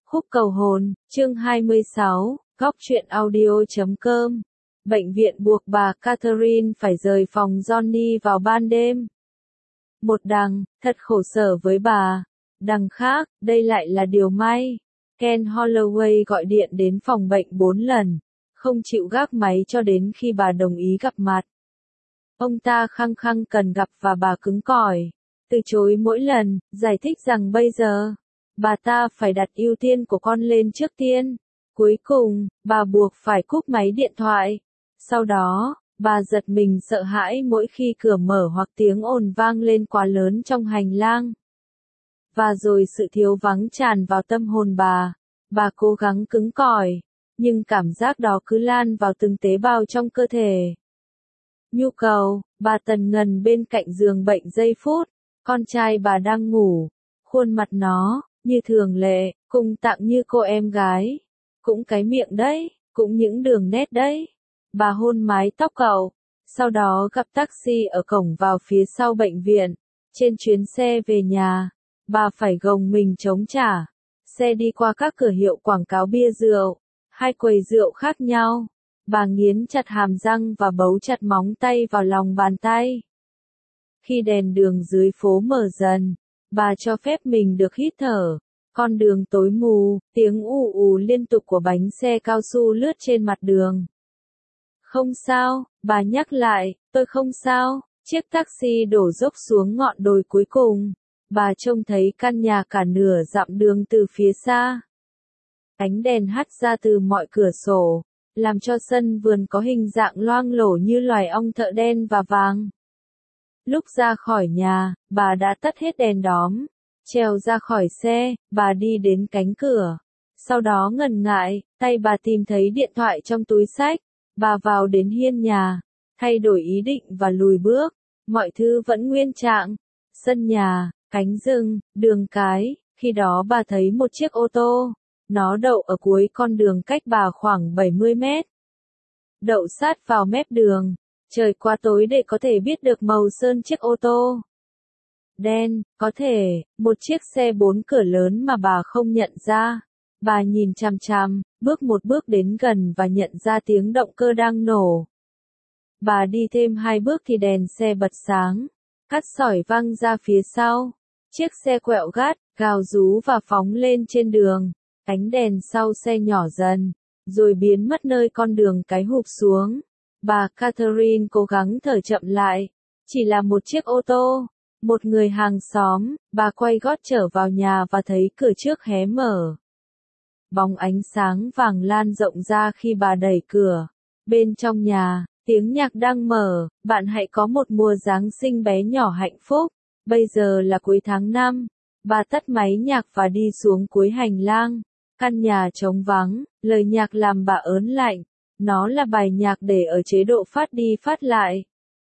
Khúc cầu hồn, chương 26, góc truyện audio.com. Bệnh viện buộc bà Catherine phải rời phòng Johnny vào ban đêm. Một đằng, thật khổ sở với bà. Đằng khác, đây lại là điều may. Ken Holloway gọi điện đến phòng bệnh 4 lần, không chịu gác máy cho đến khi bà đồng ý gặp mặt. Ông ta khăng khăng cần gặp và bà cứng cỏi, từ chối mỗi lần, giải thích rằng bây giờ, bà ta phải đặt ưu tiên của con lên trước tiên. Cuối cùng, bà buộc phải cúp máy điện thoại. Sau đó, bà giật mình sợ hãi mỗi khi cửa mở hoặc tiếng ồn vang lên quá lớn trong hành lang. Và rồi sự thiếu vắng tràn vào tâm hồn bà. Bà cố gắng cứng cỏi, nhưng cảm giác đó cứ lan vào từng tế bào trong cơ thể. Nhu cầu, bà tần ngần bên cạnh giường bệnh giây phút, con trai bà đang ngủ, khuôn mặt nó, như thường lệ, cung tặng như cô em gái. Cũng cái miệng đấy, cũng những đường nét đấy. Bà hôn mái tóc cậu, sau đó gặp taxi ở cổng vào phía sau bệnh viện. Trên chuyến xe về nhà, bà phải gồng mình chống trả. Xe đi qua các cửa hiệu quảng cáo bia rượu, hai quầy rượu khác nhau. Bà nghiến chặt hàm răng và bấu chặt móng tay vào lòng bàn tay. Khi đèn đường dưới phố mở dần, bà cho phép mình được hít thở. Con đường tối mù, tiếng ù ù liên tục của bánh xe cao su lướt trên mặt đường. Không sao, bà nhắc lại, tôi không sao. Chiếc taxi đổ dốc xuống ngọn đồi cuối cùng. Bà trông thấy căn nhà cả nửa dặm đường từ phía xa. Ánh đèn hắt ra từ mọi cửa sổ, làm cho sân vườn có hình dạng loang lổ như loài ong thợ đen và vàng. Lúc ra khỏi nhà, bà đã tắt hết đèn đóm. Trèo ra khỏi xe, bà đi đến cánh cửa. Sau đó ngần ngại, tay bà tìm thấy điện thoại trong túi xách. Bà vào đến hiên nhà, thay đổi ý định và lùi bước. Mọi thứ vẫn nguyên trạng. Sân nhà, cánh rừng, đường cái. Khi đó bà thấy một chiếc ô tô. Nó đậu ở cuối con đường cách bà khoảng 70 mét. Đậu sát vào mép đường. Trời quá tối để có thể biết được màu sơn chiếc ô tô. Đen, có thể, một chiếc xe 4 cửa lớn mà bà không nhận ra. Bà nhìn chằm chằm, bước một bước đến gần và nhận ra tiếng động cơ đang nổ. Bà đi thêm 2 bước thì đèn xe bật sáng. Cát sỏi văng ra phía sau. Chiếc xe quẹo gắt, gào rú và phóng lên trên đường. Ánh đèn sau xe nhỏ dần, rồi biến mất nơi con đường cái hụp xuống. Bà Catherine cố gắng thở chậm lại. Chỉ là một chiếc ô tô. Một người hàng xóm, bà quay gót trở vào nhà và thấy cửa trước hé mở. Bóng ánh sáng vàng lan rộng ra khi bà đẩy cửa. Bên trong nhà, tiếng nhạc đang mở, bạn hãy có một mùa Giáng sinh bé nhỏ hạnh phúc. Bây giờ là cuối tháng 5. Bà tắt máy nhạc và đi xuống cuối hành lang. Căn nhà trống vắng, lời nhạc làm bà ớn lạnh. Nó là bài nhạc để ở chế độ phát đi phát lại.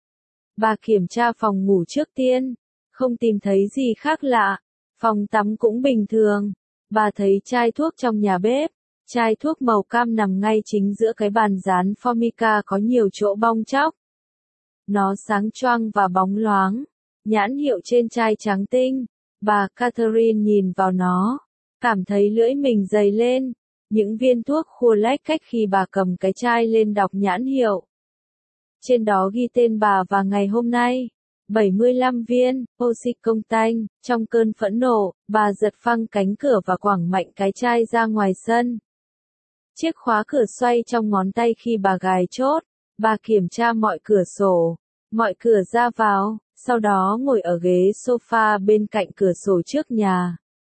Bà kiểm tra phòng ngủ trước tiên, không tìm thấy gì khác lạ. Phòng tắm cũng bình thường. Bà thấy chai thuốc trong nhà bếp. Chai thuốc màu cam nằm ngay chính giữa cái bàn dán Formica có nhiều chỗ bong tróc. Nó sáng choang và bóng loáng. Nhãn hiệu trên chai trắng tinh. Bà Catherine nhìn vào nó, cảm thấy lưỡi mình dày lên. Những viên thuốc khua lách cách khi bà cầm cái chai lên đọc nhãn hiệu. Trên đó ghi tên bà và ngày hôm nay. 75 viên, oxycontin. Trong cơn phẫn nộ, bà giật phăng cánh cửa và quẳng mạnh cái chai ra ngoài sân. Chiếc khóa cửa xoay trong ngón tay khi bà gài chốt. Bà kiểm tra mọi cửa sổ, mọi cửa ra vào, sau đó ngồi ở ghế sofa bên cạnh cửa sổ trước nhà.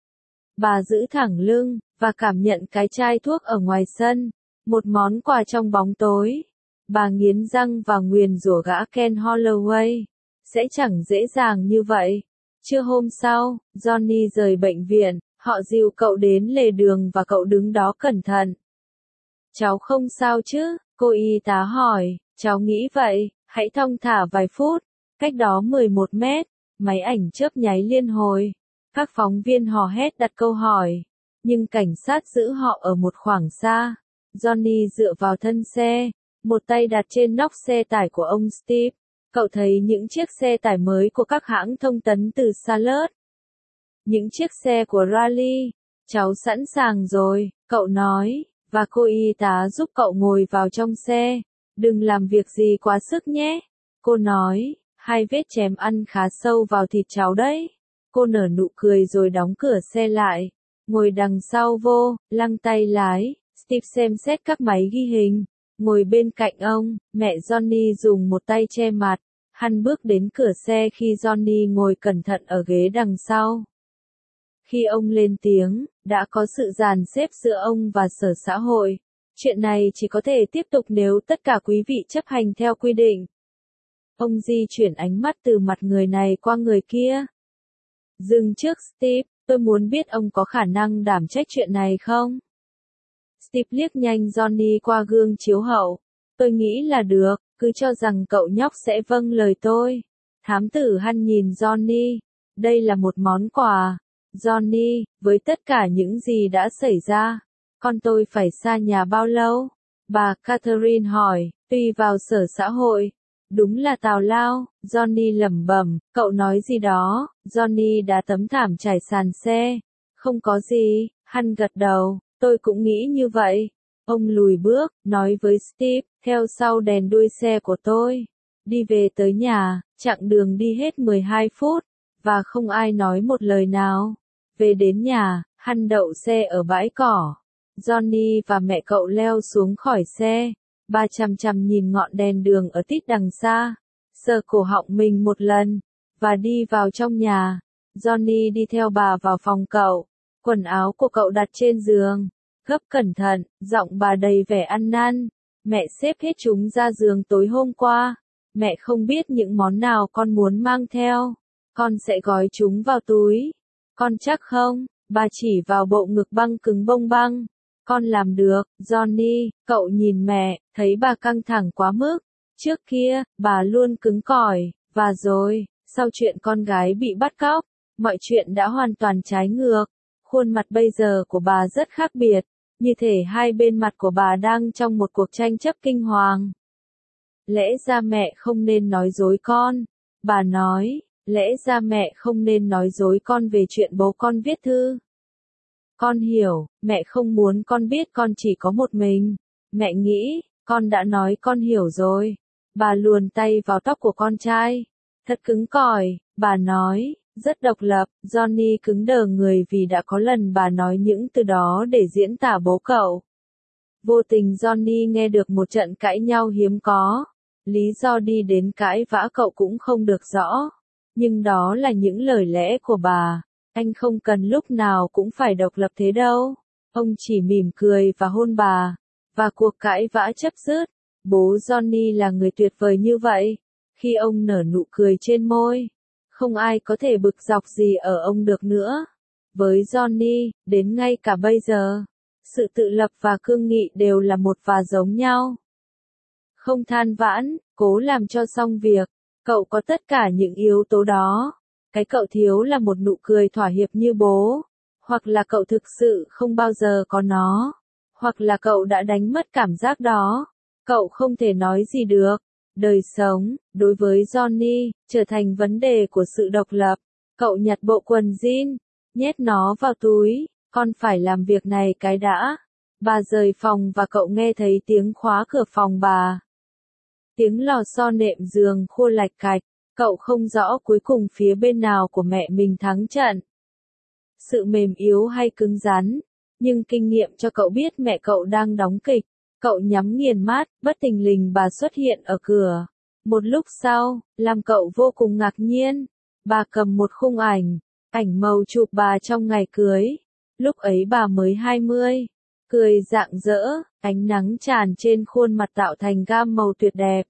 Bà giữ thẳng lưng, và cảm nhận cái chai thuốc ở ngoài sân. Một món quà trong bóng tối. Bà nghiến răng và nguyền rủa gã Ken Holloway. Sẽ chẳng dễ dàng như vậy. Trưa hôm sau, Johnny rời bệnh viện, họ dìu cậu đến lề đường và cậu đứng đó cẩn thận. Cháu không sao chứ? Cô y tá hỏi. Cháu nghĩ vậy, hãy thong thả vài phút. Cách đó 11 mét, máy ảnh chớp nháy liên hồi. Các phóng viên hò hét đặt câu hỏi. Nhưng cảnh sát giữ họ ở một khoảng xa. Johnny dựa vào thân xe, một tay đặt trên nóc xe tải của ông Steve. Cậu thấy những chiếc xe tải mới của các hãng thông tấn từ Charlotte. Những chiếc xe của Raleigh, Cháu sẵn sàng rồi, cậu nói, và cô y tá giúp cậu ngồi vào trong xe. Đừng làm việc gì quá sức nhé. Cô nói, hai vết chém ăn khá sâu vào thịt cháu đấy. Cô nở nụ cười rồi đóng cửa xe lại. Ngồi đằng sau vô, lăng tay lái, Steve xem xét các máy ghi hình. Ngồi bên cạnh ông, mẹ Johnny dùng một tay che mặt. Hắn bước đến cửa xe khi Johnny ngồi cẩn thận ở ghế đằng sau. Khi ông lên tiếng, đã có sự dàn xếp giữa ông và Sở Xã hội. Chuyện này chỉ có thể tiếp tục nếu tất cả quý vị chấp hành theo quy định. Ông di chuyển ánh mắt từ mặt người này qua người kia. Dừng trước Steve, tôi muốn biết ông có khả năng đảm trách chuyện này không? Steve liếc nhanh Johnny qua gương chiếu hậu. Tôi nghĩ là được, cứ cho rằng cậu nhóc sẽ vâng lời tôi. Thám tử Hăn nhìn Johnny. Đây là một món quà. Johnny, với tất cả những gì đã xảy ra, con tôi phải xa nhà bao lâu? Bà Catherine hỏi, tùy vào Sở Xã hội. Đúng là tào lao, Johnny lẩm bẩm, cậu nói gì đó? Johnny đá tấm thảm trải sàn xe. Không có gì, Hăn gật đầu, tôi cũng nghĩ như vậy. Ông lùi bước, nói với Steve, theo sau đèn đuôi xe của tôi. Đi về tới nhà, chặng đường đi hết 12 phút, và không ai nói một lời nào. Về đến nhà, Hăn đậu xe ở bãi cỏ. Johnny và mẹ cậu leo xuống khỏi xe. Bà chằm chằm nhìn ngọn đèn đường ở tít đằng xa. Sờ cổ họng mình một lần, và đi vào trong nhà. Johnny đi theo bà vào phòng cậu. Quần áo của cậu đặt trên giường. Gấp cẩn thận, giọng bà đầy vẻ ăn năn. Mẹ xếp hết chúng ra giường tối hôm qua. Mẹ không biết những món nào con muốn mang theo. Con sẽ gói chúng vào túi. Con chắc không? Bà chỉ vào bộ ngực băng cứng bông băng. Con làm được, Johnny. Cậu nhìn mẹ, thấy bà căng thẳng quá mức. Trước kia, bà luôn cứng cỏi. Và rồi, sau chuyện con gái bị bắt cóc, mọi chuyện đã hoàn toàn trái ngược. Khuôn mặt bây giờ của bà rất khác biệt. Như thể hai bên mặt của bà đang trong một cuộc tranh chấp kinh hoàng. Lẽ ra mẹ không nên nói dối con. Bà nói, lẽ ra mẹ không nên nói dối con về chuyện bố con viết thư. Con hiểu, mẹ không muốn con biết con chỉ có một mình. Mẹ nghĩ, con đã nói con hiểu rồi. Bà luồn tay vào tóc của con trai. Thật cứng cỏi, bà nói, rất độc lập. Johnny cứng đờ người vì đã có lần bà nói những từ đó để diễn tả bố cậu. Vô tình Johnny nghe được một trận cãi nhau hiếm có. Lý do đi đến cãi vã cậu cũng không được rõ. Nhưng đó là những lời lẽ của bà. Anh không cần lúc nào cũng phải độc lập thế đâu. Ông chỉ mỉm cười và hôn bà. Và cuộc cãi vã chấp dứt. Bố Johnny là người tuyệt vời như vậy. Khi ông nở nụ cười trên môi, không ai có thể bực dọc gì ở ông được nữa. Với Johnny, đến ngay cả bây giờ, sự tự lập và cương nghị đều là một và giống nhau. Không than vãn, cố làm cho xong việc. Cậu có tất cả những yếu tố đó. Cái cậu thiếu là một nụ cười thỏa hiệp như bố. Hoặc là cậu thực sự không bao giờ có nó. Hoặc là cậu đã đánh mất cảm giác đó. Cậu không thể nói gì được. Đời sống, đối với Johnny, trở thành vấn đề của sự độc lập. Cậu nhặt bộ quần jean, nhét nó vào túi. Con phải làm việc này cái đã. Bà rời phòng và cậu nghe thấy tiếng khóa cửa phòng bà. Tiếng lò xo nệm giường khô lạch cạch. Cậu không rõ cuối cùng phía bên nào của mẹ mình thắng trận. Sự mềm yếu hay cứng rắn. Nhưng kinh nghiệm cho cậu biết mẹ cậu đang đóng kịch. Cậu nhắm nghiền mắt, bất thình lình bà xuất hiện ở cửa. Một lúc sau, làm cậu vô cùng ngạc nhiên. Bà cầm một khung ảnh. Ảnh màu chụp bà trong ngày cưới. Lúc ấy bà mới 20. Cười rạng rỡ, ánh nắng tràn trên khuôn mặt tạo thành gam màu tuyệt đẹp.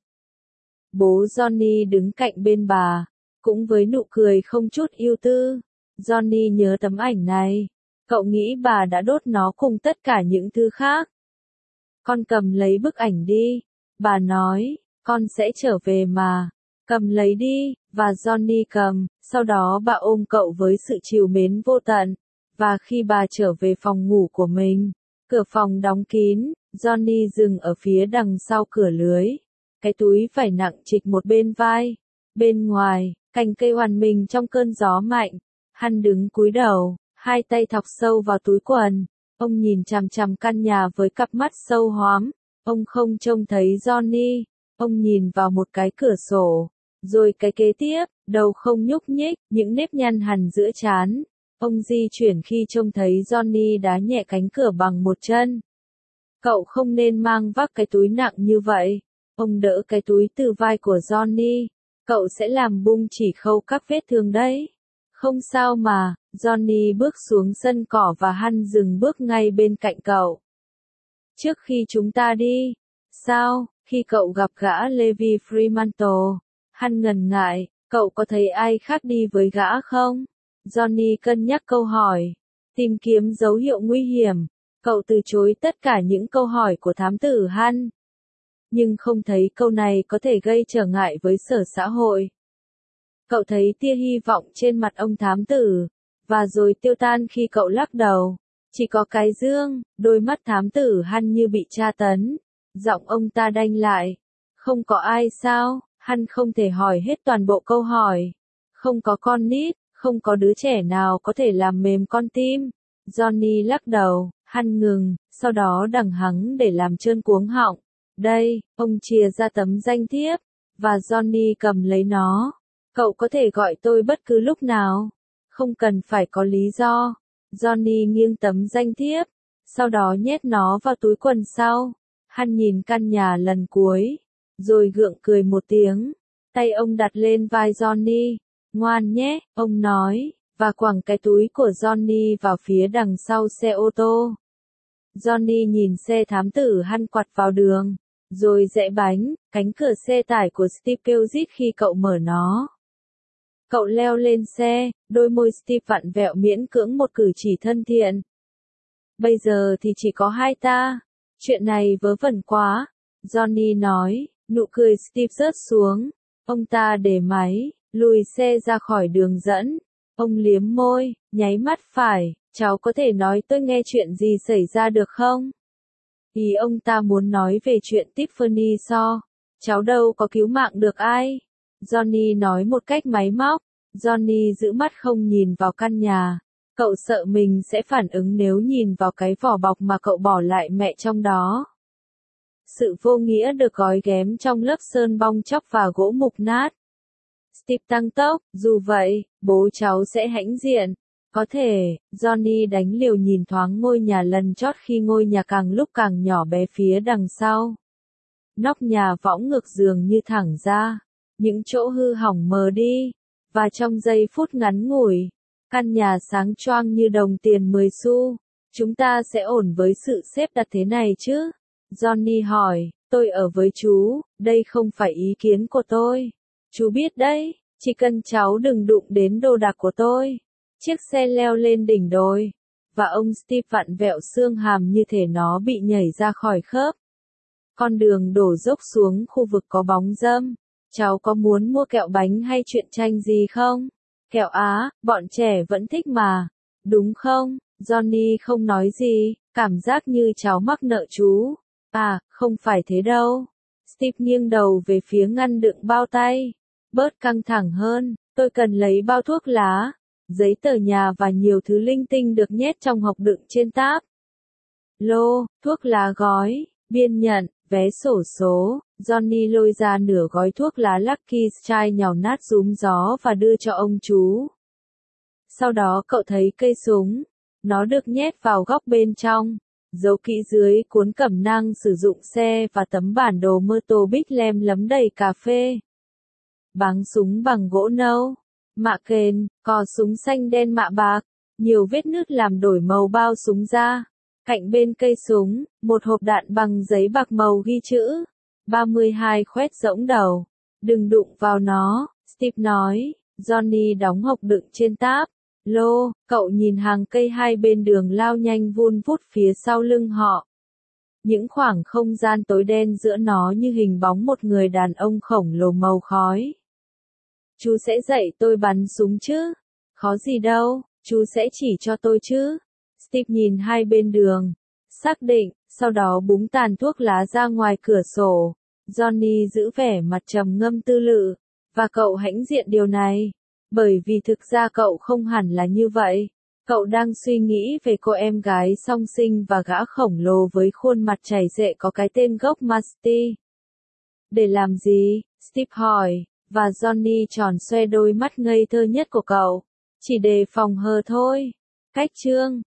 Bố Johnny đứng cạnh bên bà, cũng với nụ cười không chút ưu tư. Johnny nhớ tấm ảnh này. Cậu nghĩ bà đã đốt nó cùng tất cả những thứ khác. Con cầm lấy bức ảnh đi. Bà nói, con sẽ trở về mà. Cầm lấy đi, và Johnny cầm. Sau đó bà ôm cậu với sự trìu mến vô tận. Và khi bà trở về phòng ngủ của mình, cửa phòng đóng kín, Johnny dừng ở phía đằng sau cửa lưới. Cái túi vải nặng trịch một bên vai. Bên ngoài, cành cây hoàn mình trong cơn gió mạnh. Hắn đứng cúi đầu, hai tay thọc sâu vào túi quần. Ông nhìn chằm chằm căn nhà với cặp mắt sâu hoắm. Ông không trông thấy Johnny. Ông nhìn vào một cái cửa sổ. Rồi cái kế tiếp, đầu không nhúc nhích, những nếp nhăn hằn giữa trán. Ông di chuyển khi trông thấy Johnny đá nhẹ cánh cửa bằng một chân. Cậu không nên mang vác cái túi nặng như vậy. Ông đỡ cái túi từ vai của Johnny. Cậu sẽ làm bung chỉ khâu các vết thương đấy. Không sao mà, Johnny bước xuống sân cỏ và Hắn dừng bước ngay bên cạnh cậu. Trước khi chúng ta đi, sao, khi cậu gặp gã Levi Fremantle, Hắn ngần ngại, cậu có thấy ai khác đi với gã không? Johnny cân nhắc câu hỏi, tìm kiếm dấu hiệu nguy hiểm. Cậu từ chối tất cả những câu hỏi của thám tử Hắn. Nhưng không thấy câu này có thể gây trở ngại với sở xã hội. Cậu thấy tia hy vọng trên mặt ông thám tử, và rồi tiêu tan khi cậu lắc đầu. Chỉ có cái dương, đôi mắt thám tử Hắn như bị tra tấn. Giọng ông ta đanh lại. Không có ai sao? Hắn không thể hỏi hết toàn bộ câu hỏi. Không có con nít, không có đứa trẻ nào có thể làm mềm con tim. Johnny lắc đầu, Hắn ngừng, sau đó đằng hắng để làm trơn cuống họng. Đây, ông chìa ra tấm danh thiếp, và Johnny cầm lấy nó. Cậu có thể gọi tôi bất cứ lúc nào. Không cần phải có lý do. Johnny nghiêng tấm danh thiếp, sau đó nhét nó vào túi quần sau. Hắn nhìn căn nhà lần cuối, rồi gượng cười một tiếng. Tay ông đặt lên vai Johnny. Ngoan nhé, ông nói, và quẳng cái túi của Johnny vào phía đằng sau xe ô tô. Johnny nhìn xe thám tử Hắn quặt vào đường, rồi giẫy bánh, cánh cửa xe tải của Steve kêu rít khi cậu mở nó. Cậu leo lên xe, đôi môi Steve vặn vẹo miễn cưỡng một cử chỉ thân thiện. Bây giờ thì chỉ có hai ta. Chuyện này vớ vẩn quá. Johnny nói, nụ cười Steve rớt xuống. Ông ta để máy, lùi xe ra khỏi đường dẫn. Ông liếm môi, nháy mắt phải, cháu có thể nói tôi nghe chuyện gì xảy ra được không? Ý ông ta muốn nói về chuyện Tiffany Shaw. Cháu đâu có cứu mạng được ai. Johnny nói một cách máy móc. Johnny giữ mắt không nhìn vào căn nhà. Cậu sợ mình sẽ phản ứng nếu nhìn vào cái vỏ bọc mà cậu bỏ lại mẹ trong đó. Sự vô nghĩa được gói ghém trong lớp sơn bong chóc và gỗ mục nát. Steve tăng tốc, dù vậy, bố cháu sẽ hãnh diện. Có thể, Johnny đánh liều nhìn thoáng ngôi nhà lần chót khi ngôi nhà càng lúc càng nhỏ bé phía đằng sau. Nóc nhà võng ngược giường như thẳng ra, những chỗ hư hỏng mờ đi, và trong giây phút ngắn ngủi, căn nhà sáng choang như đồng tiền 10 xu. Chúng ta sẽ ổn với sự xếp đặt thế này chứ? Johnny hỏi, tôi ở với chú, đây không phải ý kiến của tôi. Chú biết đấy, chỉ cần cháu đừng đụng đến đồ đạc của tôi. Chiếc xe leo lên đỉnh đồi, và ông Steve vặn vẹo xương hàm như thể nó bị nhảy ra khỏi khớp. Con đường đổ dốc xuống khu vực có bóng râm. Cháu có muốn mua kẹo bánh hay truyện tranh gì không? Kẹo á, bọn trẻ vẫn thích mà. Đúng không? Johnny không nói gì, cảm giác như cháu mắc nợ chú. À, không phải thế đâu. Steve nghiêng đầu về phía ngăn đựng bao tay. Bớt căng thẳng hơn, tôi cần lấy bao thuốc lá, giấy tờ nhà và nhiều thứ linh tinh được nhét trong hộp đựng trên táp. Lô, thuốc lá gói, biên nhận, vé xổ số. Johnny lôi ra nửa gói thuốc lá Lucky Strike nhàu nát rúm gió và đưa cho ông chú. Sau đó cậu thấy cây súng. Nó được nhét vào góc bên trong. Giấu kỹ dưới cuốn cẩm nang sử dụng xe và tấm bản đồ mơ tô bít lem lấm đầy cà phê. Báng súng bằng gỗ nâu. Mạ kền, cò súng xanh đen mạ bạc. Nhiều vết nứt làm đổi màu bao súng ra. Cạnh bên cây súng, một hộp đạn bằng giấy bạc màu ghi chữ 32 khoét rỗng đầu. Đừng đụng vào nó, Steve nói. Johnny đóng hộp đựng trên táp. Lô, cậu nhìn hàng cây hai bên đường lao nhanh vun vút phía sau lưng họ. Những khoảng không gian tối đen giữa nó như hình bóng một người đàn ông khổng lồ màu khói. Chú sẽ dạy tôi bắn súng chứ? Khó gì đâu, chú sẽ chỉ cho tôi chứ? Steve nhìn hai bên đường. Xác định, sau đó búng tàn thuốc lá ra ngoài cửa sổ. Johnny giữ vẻ mặt trầm ngâm tư lự. Và cậu hãnh diện điều này. Bởi vì thực ra cậu không hẳn là như vậy. Cậu đang suy nghĩ về cô em gái song sinh và gã khổng lồ với khuôn mặt chảy xệ có cái tên gốc Musty. Để làm gì? Steve hỏi, và Johnny tròn xoe đôi mắt ngây thơ nhất của cậu. Chỉ để phòng hờ thôi. Cách chương